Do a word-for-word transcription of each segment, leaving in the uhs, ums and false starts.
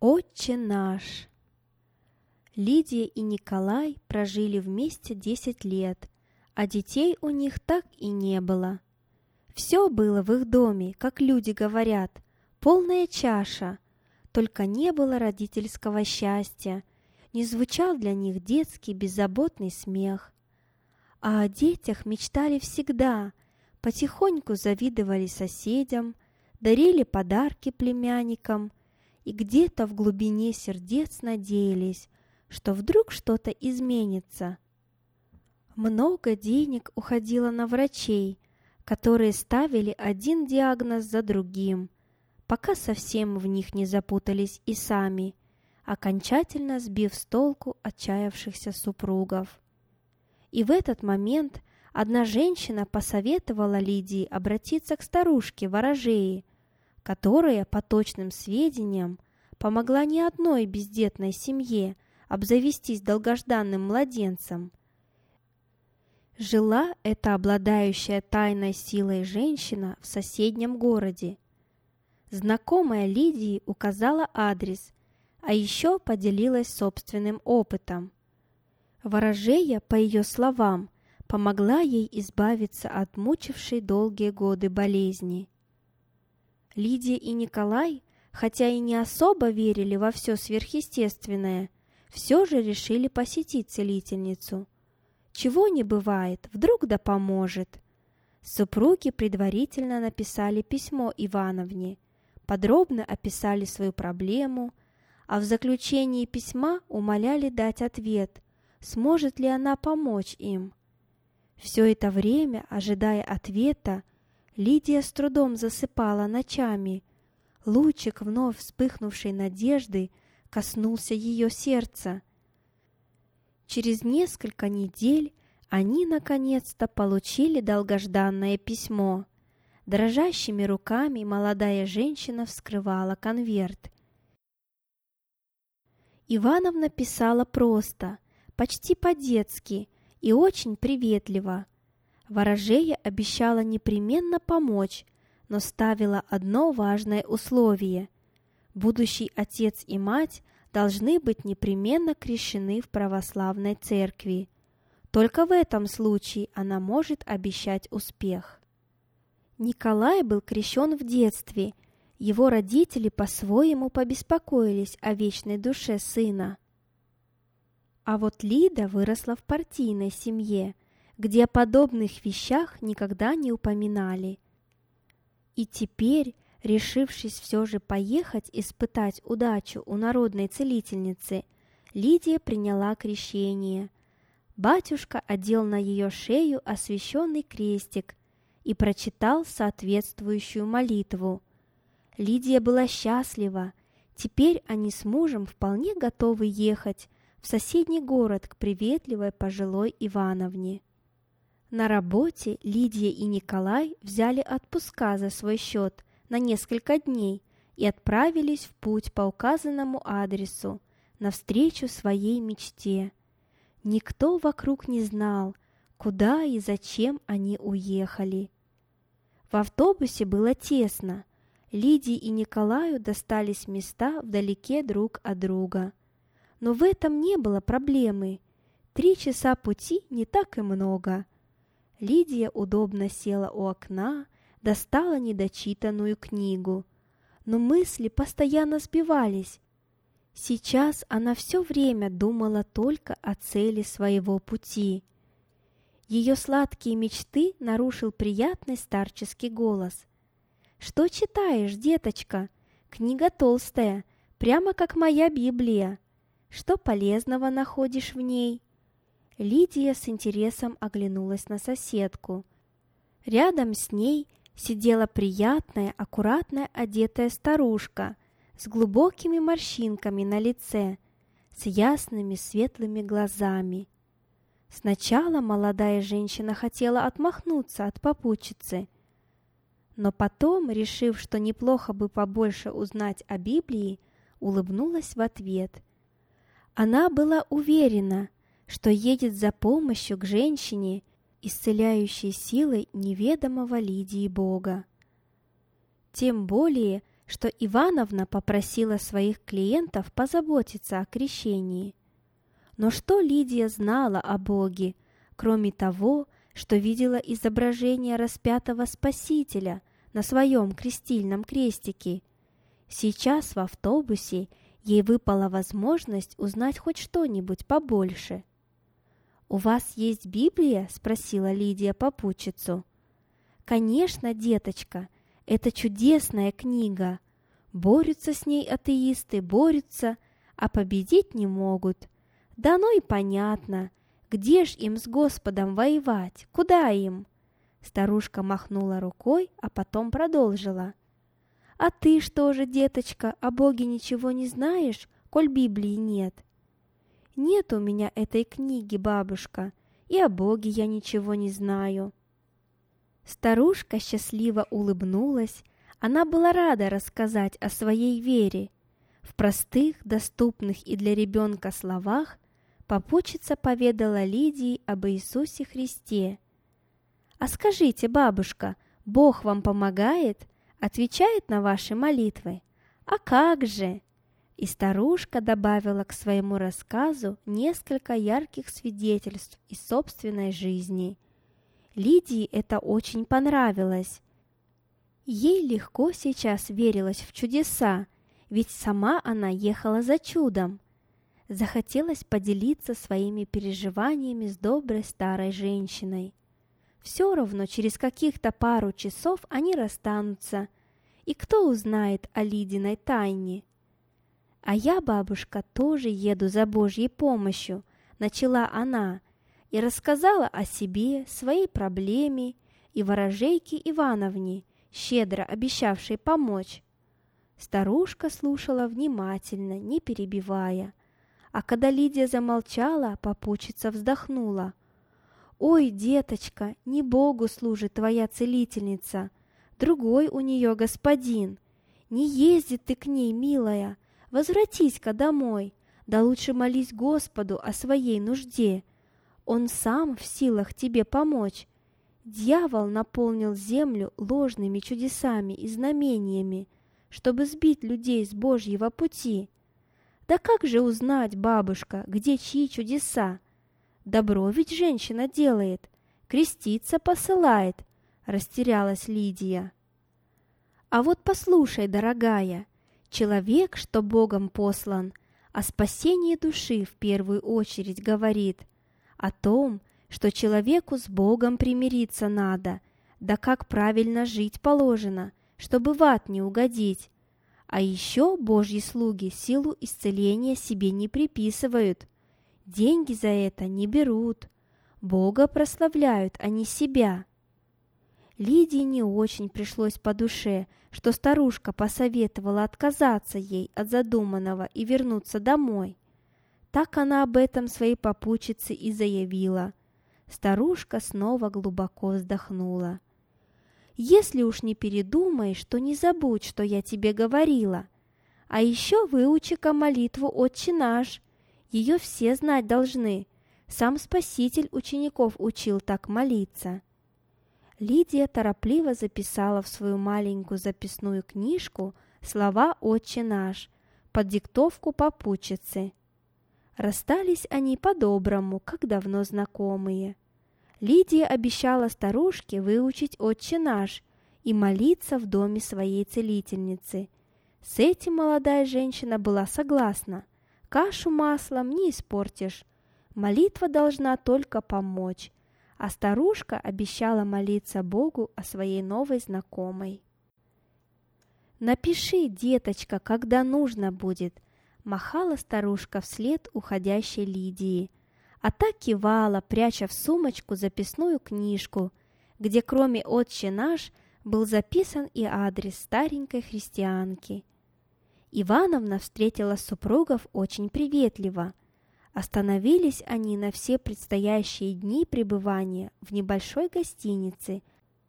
Отче наш. Лидия и Николай прожили вместе десять лет, а детей у них так и не было. Все было в их доме, как люди говорят, полная чаша, только не было родительского счастья, не звучал для них детский беззаботный смех. А о детях мечтали всегда, потихоньку завидовали соседям, дарили подарки племянникам и где-то в глубине сердец надеялись, что вдруг что-то изменится. Много денег уходило на врачей, которые ставили один диагноз за другим, пока совсем в них не запутались и сами, окончательно сбив с толку отчаявшихся супругов. И в этот момент одна женщина посоветовала Лидии обратиться к старушке-ворожее, которая, по точным сведениям, помогла не одной бездетной семье обзавестись долгожданным младенцем. Жила эта обладающая тайной силой женщина в соседнем городе. Знакомая Лидии указала адрес, а еще поделилась собственным опытом. Ворожея, по ее словам, помогла ей избавиться от мучившей долгие годы болезни. Лидия и Николай, хотя и не особо верили во все сверхъестественное, все же решили посетить целительницу. Чего не бывает, вдруг да поможет. Супруги предварительно написали письмо Ивановне, подробно описали свою проблему, а в заключении письма умоляли дать ответ, сможет ли она помочь им. Все это время, ожидая ответа, Лидия с трудом засыпала ночами. Лучик вновь вспыхнувшей надежды коснулся ее сердца. Через несколько недель они наконец-то получили долгожданное письмо. Дрожащими руками молодая женщина вскрывала конверт. Ивановна писала просто, почти по-детски и очень приветливо. Ворожея обещала непременно помочь, но ставила одно важное условие. Будущий отец и мать должны быть непременно крещены в православной церкви. Только в этом случае она может обещать успех. Николай был крещен в детстве. Его родители по-своему побеспокоились о вечной душе сына. А вот Лида выросла в партийной семье, где о подобных вещах никогда не упоминали. И теперь, решившись все же поехать испытать удачу у народной целительницы, Лидия приняла крещение. Батюшка одел на ее шею освященный крестик и прочитал соответствующую молитву. Лидия была счастлива. Теперь они с мужем вполне готовы ехать в соседний город к приветливой пожилой Ивановне. На работе Лидия и Николай взяли отпуска за свой счет на несколько дней и отправились в путь по указанному адресу навстречу своей мечте. Никто вокруг не знал, куда и зачем они уехали. В автобусе было тесно. Лидии и Николаю достались места вдалеке друг от друга. Но в этом не было проблемы. Три часа пути не так и много. Лидия удобно села у окна, достала недочитанную книгу. Но мысли постоянно сбивались. Сейчас она все время думала только о цели своего пути. Ее сладкие мечты нарушил приятный старческий голос. «Что читаешь, деточка? Книга толстая, прямо как моя Библия. Что полезного находишь в ней?» Лидия с интересом оглянулась на соседку. Рядом с ней сидела приятная, аккуратно одетая старушка с глубокими морщинками на лице, с ясными светлыми глазами. Сначала молодая женщина хотела отмахнуться от попутчицы, но потом, решив, что неплохо бы побольше узнать о Библии, улыбнулась в ответ. Она была уверена, что едет за помощью к женщине, исцеляющей силой неведомого Лидии Бога. Тем более, что Ивановна попросила своих клиентов позаботиться о крещении. Но что Лидия знала о Боге, кроме того, что видела изображение распятого Спасителя на своем крестильном крестике? Сейчас в автобусе ей выпала возможность узнать хоть что-нибудь побольше. «У вас есть Библия?» – спросила Лидия попутчицу. «Конечно, деточка, это чудесная книга. Борются с ней атеисты, борются, а победить не могут. Да ну и понятно, где ж им с Господом воевать, куда им?» Старушка махнула рукой, а потом продолжила. «А ты что же, деточка, о Боге ничего не знаешь, коль Библии нет?» «Нет у меня этой книги, бабушка, и о Боге я ничего не знаю». Старушка счастливо улыбнулась. Она была рада рассказать о своей вере. В простых, доступных и для ребенка словах попутчица поведала Лидии об Иисусе Христе. «А скажите, бабушка, Бог вам помогает, отвечает на ваши молитвы? А как же?» И старушка добавила к своему рассказу несколько ярких свидетельств из собственной жизни. Лидии это очень понравилось. Ей легко сейчас верилось в чудеса, ведь сама она ехала за чудом. Захотелось поделиться своими переживаниями с доброй старой женщиной. Все равно через каких-то пару часов они расстанутся, и кто узнает о Лидиной тайне? «А я, бабушка, тоже еду за Божьей помощью», — начала она, и рассказала о себе, своей проблеме и ворожейке Ивановне, щедро обещавшей помочь. Старушка слушала внимательно, не перебивая, а когда Лидия замолчала, попутчица вздохнула. «Ой, деточка, не Богу служит твоя целительница, другой у нее господин. Не езди ты к ней, милая, возвратись-ка домой, да лучше молись Господу о своей нужде. Он сам в силах тебе помочь. Дьявол наполнил землю ложными чудесами и знамениями, чтобы сбить людей с Божьего пути. Да как же узнать, бабушка, где чьи чудеса? Добро ведь женщина делает, креститься посылает», — растерялась Лидия. «А вот послушай, дорогая, человек, что Богом послан, о спасении души в первую очередь говорит, о том, что человеку с Богом примириться надо, да как правильно жить положено, чтобы в ад не угодить. А еще Божьи слуги силу исцеления себе не приписывают, деньги за это не берут, Бога прославляют, а не себя». Лидии не очень пришлось по душе, что старушка посоветовала отказаться ей от задуманного и вернуться домой. Так она об этом своей попутчице и заявила. Старушка снова глубоко вздохнула. «Если уж не передумаешь, то не забудь, что я тебе говорила. А еще выучи-ка молитву «Отче наш». Ее все знать должны. Сам Спаситель учеников учил так молиться». Лидия торопливо записала в свою маленькую записную книжку слова «Отче наш» под диктовку попутчицы. Расстались они по-доброму, как давно знакомые. Лидия обещала старушке выучить «Отче наш» и молиться в доме своей целительницы. С этим молодая женщина была согласна. Кашу маслом не испортишь. Молитва должна только помочь. А старушка обещала молиться Богу о своей новой знакомой. «Напиши, деточка, когда нужно будет», — махала старушка вслед уходящей Лидии, а та кивала, пряча в сумочку записную книжку, где кроме «Отче наш» был записан и адрес старенькой христианки. Ивановна встретила супругов очень приветливо. Остановились они на все предстоящие дни пребывания в небольшой гостинице,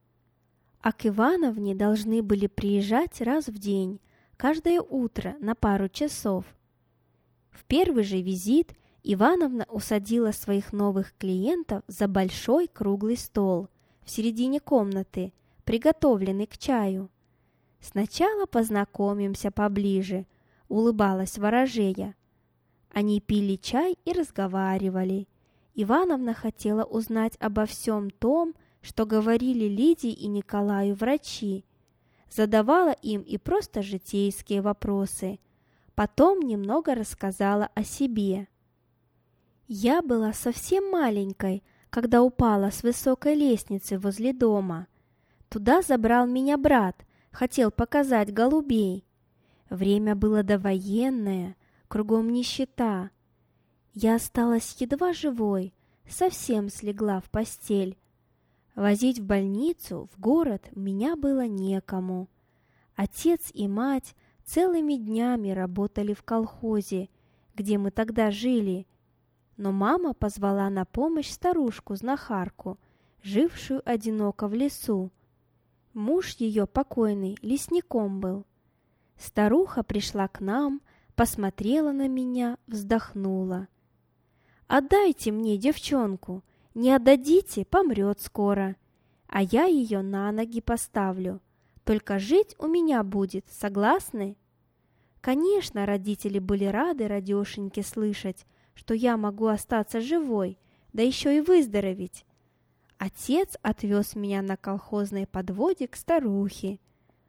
а к Ивановне должны были приезжать раз в день, каждое утро на пару часов. В первый же визит Ивановна усадила своих новых клиентов за большой круглый стол в середине комнаты, приготовленный к чаю. Сначала познакомимся поближе», — улыбалась ворожея. Они пили чай и разговаривали. Ивановна хотела узнать обо всем том, что говорили Лидии и Николаю врачи. Задавала им и просто житейские вопросы. Потом немного рассказала о себе. «Я была совсем маленькой, когда упала с высокой лестницы возле дома. Туда забрал меня брат, хотел показать голубей. Время было довоенное, кругом нищета. Я осталась едва живой, совсем слегла в постель. Возить в больницу, в город меня было некому. Отец и мать целыми днями работали в колхозе, где мы тогда жили. Но мама позвала на помощь старушку-знахарку, жившую одиноко в лесу. Муж ее покойный лесником был. Старуха пришла к нам, посмотрела на меня, вздохнула. «Отдайте мне девчонку, не отдадите, помрет скоро, а я ее на ноги поставлю. Только жить у меня будет, согласны?» Конечно, родители были рады радешеньке слышать, что я могу остаться живой, да еще и выздороветь. Отец отвез меня на колхозной подводе к старухе.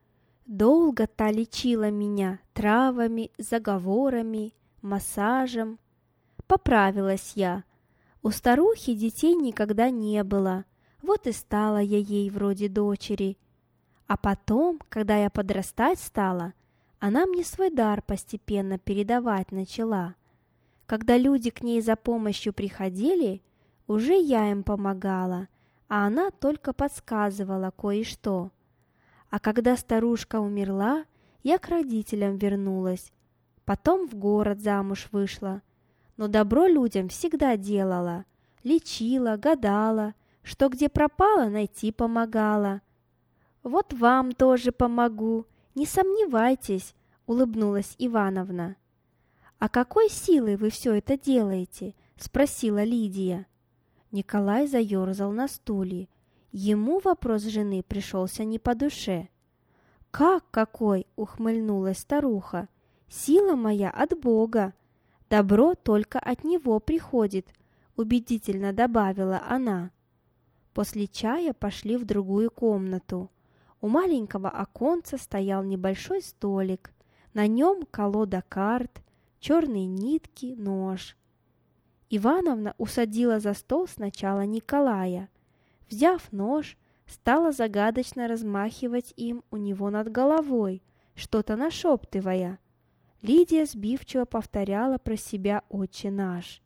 Долго та лечила меня травами, заговорами, массажем. Поправилась я. У старухи детей никогда не было, вот и стала я ей вроде дочери. А потом, когда я подрастать стала, она мне свой дар постепенно передавать начала. Когда люди к ней за помощью приходили, уже я им помогала, а она только подсказывала кое-что. А когда старушка умерла, я к родителям вернулась. Потом в город замуж вышла. Но добро людям всегда делала. Лечила, гадала, что где пропало, найти помогала. «Вот вам тоже помогу, не сомневайтесь», — улыбнулась Ивановна. «А какой силой вы все это делаете?» — спросила Лидия. Николай заерзал на стуле. Ему вопрос жены пришелся не по душе. «Как какой?» — ухмыльнулась старуха. «Сила моя от Бога. Добро только от Него приходит», — убедительно добавила она. После чая пошли в другую комнату. У маленького оконца стоял небольшой столик. На нем колода карт, черные нитки, нож. Ивановна усадила за стол сначала Николая. Взяв нож, стала загадочно размахивать им у него над головой, что-то нашептывая. Лидия сбивчиво повторяла про себя «Отче наш».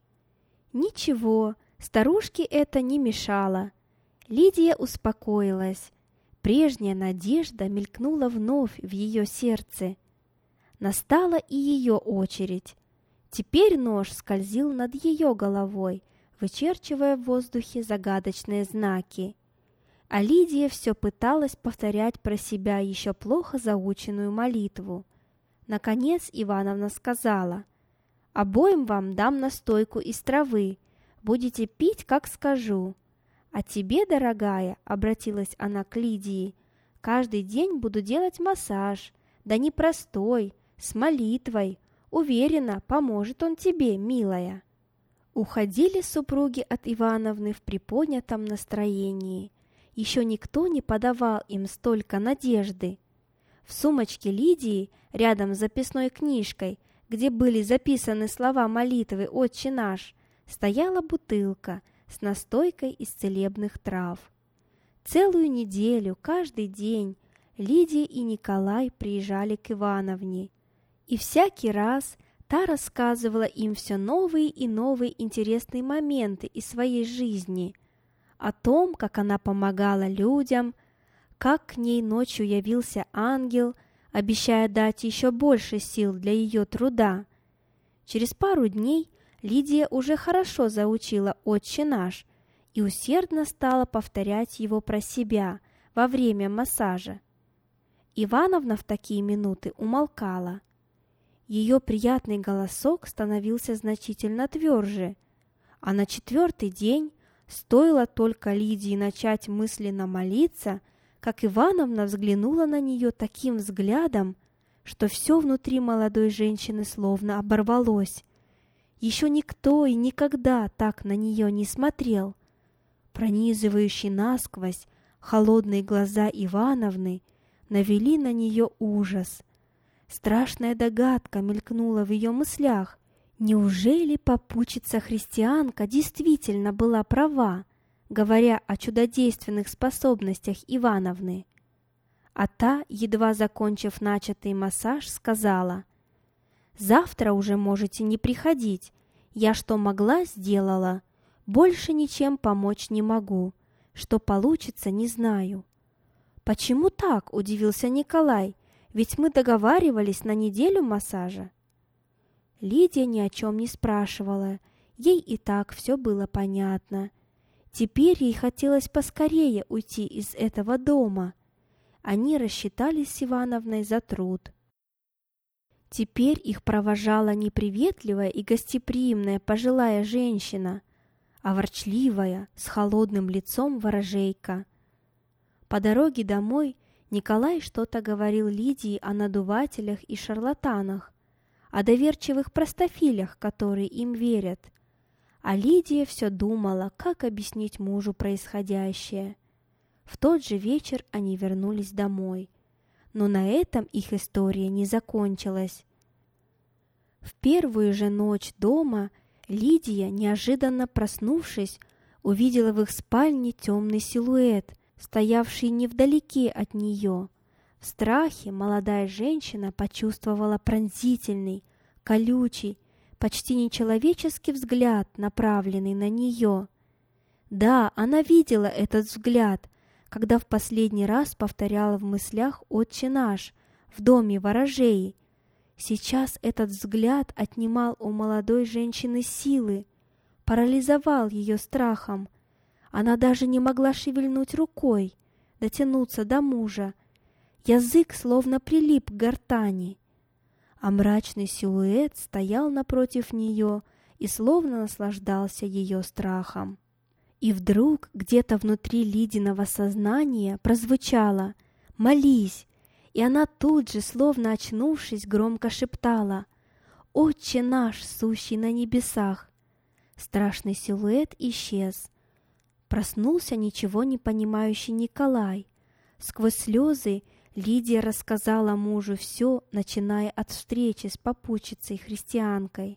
Ничего, старушке это не мешало. Лидия успокоилась. Прежняя надежда мелькнула вновь в ее сердце. Настала и ее очередь. Теперь нож скользил над ее головой, вычерчивая в воздухе загадочные знаки. А Лидия все пыталась повторять про себя еще плохо заученную молитву. Наконец Ивановна сказала: «Обоим вам дам настойку из травы, будете пить, как скажу. А тебе, дорогая, — обратилась она к Лидии, — каждый день буду делать массаж, да не простой, с молитвой. Уверена, поможет он тебе, милая». Уходили супруги от Ивановны в приподнятом настроении. Еще никто не подавал им столько надежды. В сумочке Лидии, рядом с записной книжкой, где были записаны слова молитвы «Отче наш», стояла бутылка с настойкой из целебных трав. Целую неделю, каждый день, Лидия и Николай приезжали к Ивановне. И всякий раз та рассказывала им все новые и новые интересные моменты из своей жизни. О том, как она помогала людям, как к ней ночью явился ангел, обещая дать еще больше сил для ее труда. Через пару дней Лидия уже хорошо заучила «Отче наш» и усердно стала повторять его про себя во время массажа. Ивановна в такие минуты умолкала. Ее приятный голосок становился значительно тверже, а на четвертый день, стоило только Лидии начать мысленно молиться, как Ивановна взглянула на нее таким взглядом, что все внутри молодой женщины словно оборвалось. Еще никто и никогда так на нее не смотрел. Пронизывающие насквозь холодные глаза Ивановны навели на нее ужас. Страшная догадка мелькнула в ее мыслях. Неужели попутчица-христианка действительно была права, говоря о чудодейственных способностях Ивановны? А та, едва закончив начатый массаж, сказала: «Завтра уже можете не приходить. Я что могла, сделала. Больше ничем помочь не могу. Что получится, не знаю». «Почему так?» – удивился Николай. «Ведь мы договаривались на неделю массажа». Лидия ни о чем не спрашивала. Ей и так все было понятно. Теперь ей хотелось поскорее уйти из этого дома. Они рассчитались с Ивановной за труд. Теперь их провожала не приветливая и гостеприимная пожилая женщина, а ворчливая, с холодным лицом ворожейка. По дороге домой Николай что-то говорил Лидии о надувателях и шарлатанах, о доверчивых простофилях, которые им верят. А Лидия все думала, как объяснить мужу происходящее. В тот же вечер они вернулись домой. Но на этом их история не закончилась. В первую же ночь дома Лидия, неожиданно проснувшись, увидела в их спальне темный силуэт, стоявший невдалеке от нее. В страхе молодая женщина почувствовала пронзительный, колючий, почти нечеловеческий взгляд, направленный на нее. Да, она видела этот взгляд, когда в последний раз повторяла в мыслях «Отче наш» в доме ворожеи. Сейчас этот взгляд отнимал у молодой женщины силы, парализовал ее страхом. Она даже не могла шевельнуть рукой, дотянуться до мужа. Язык словно прилип к гортани. А мрачный силуэт стоял напротив нее и словно наслаждался ее страхом. И вдруг где-то внутри Лидиного сознания прозвучало «Молись!», и она тут же, словно очнувшись, громко шептала «Отче наш, сущий на небесах!». Страшный силуэт исчез. Проснулся ничего не понимающий Николай. Сквозь слезы Лидия рассказала мужу все, начиная от встречи с попутчицей-христианкой.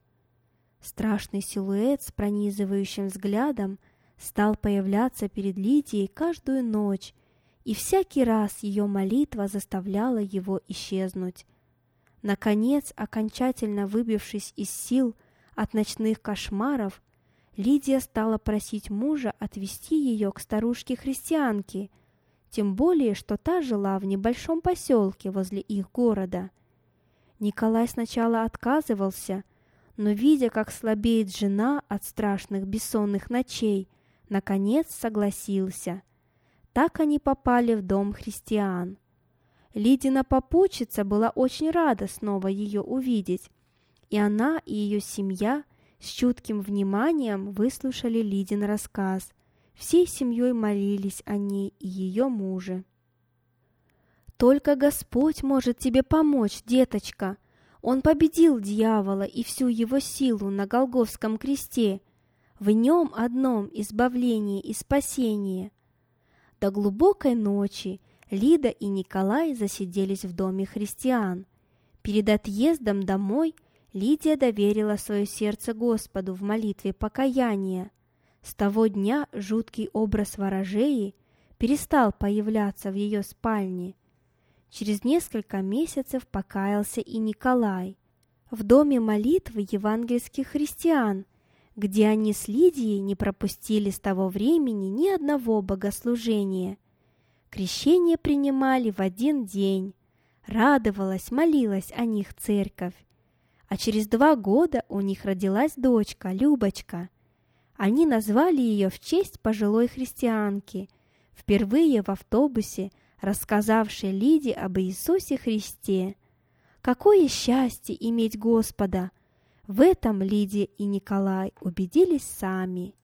Страшный силуэт с пронизывающим взглядом стал появляться перед Лидией каждую ночь, и всякий раз ее молитва заставляла его исчезнуть. Наконец, окончательно выбившись из сил от ночных кошмаров, Лидия стала просить мужа отвезти ее к старушке-христианке, тем более, что та жила в небольшом поселке возле их города. Николай сначала отказывался, но, видя, как слабеет жена от страшных бессонных ночей, наконец согласился. Так они попали в дом христиан. Лидина попутчица была очень рада снова ее увидеть, и она и ее семья с чутким вниманием выслушали Лидин рассказ. Всей семьей молились о ней и ее муже. «Только Господь может тебе помочь, деточка. Он победил дьявола и всю его силу на Голгофском кресте. В нем одном избавление и спасение». До глубокой ночи Лида и Николай засиделись в доме христиан. Перед отъездом домой Лидия доверила свое сердце Господу в молитве покаяния. С того дня жуткий образ ворожеи перестал появляться в ее спальне. Через несколько месяцев покаялся и Николай в доме молитвы евангельских христиан, где они с Лидией не пропустили с того времени ни одного богослужения. Крещение принимали в один день. Радовалась, молилась о них церковь. А через два года у них родилась дочка, Любочка. Они назвали ее в честь пожилой христианки, впервые в автобусе рассказавшей Лиде об Иисусе Христе. Какое счастье иметь Господа! В этом Лидия и Николай убедились сами.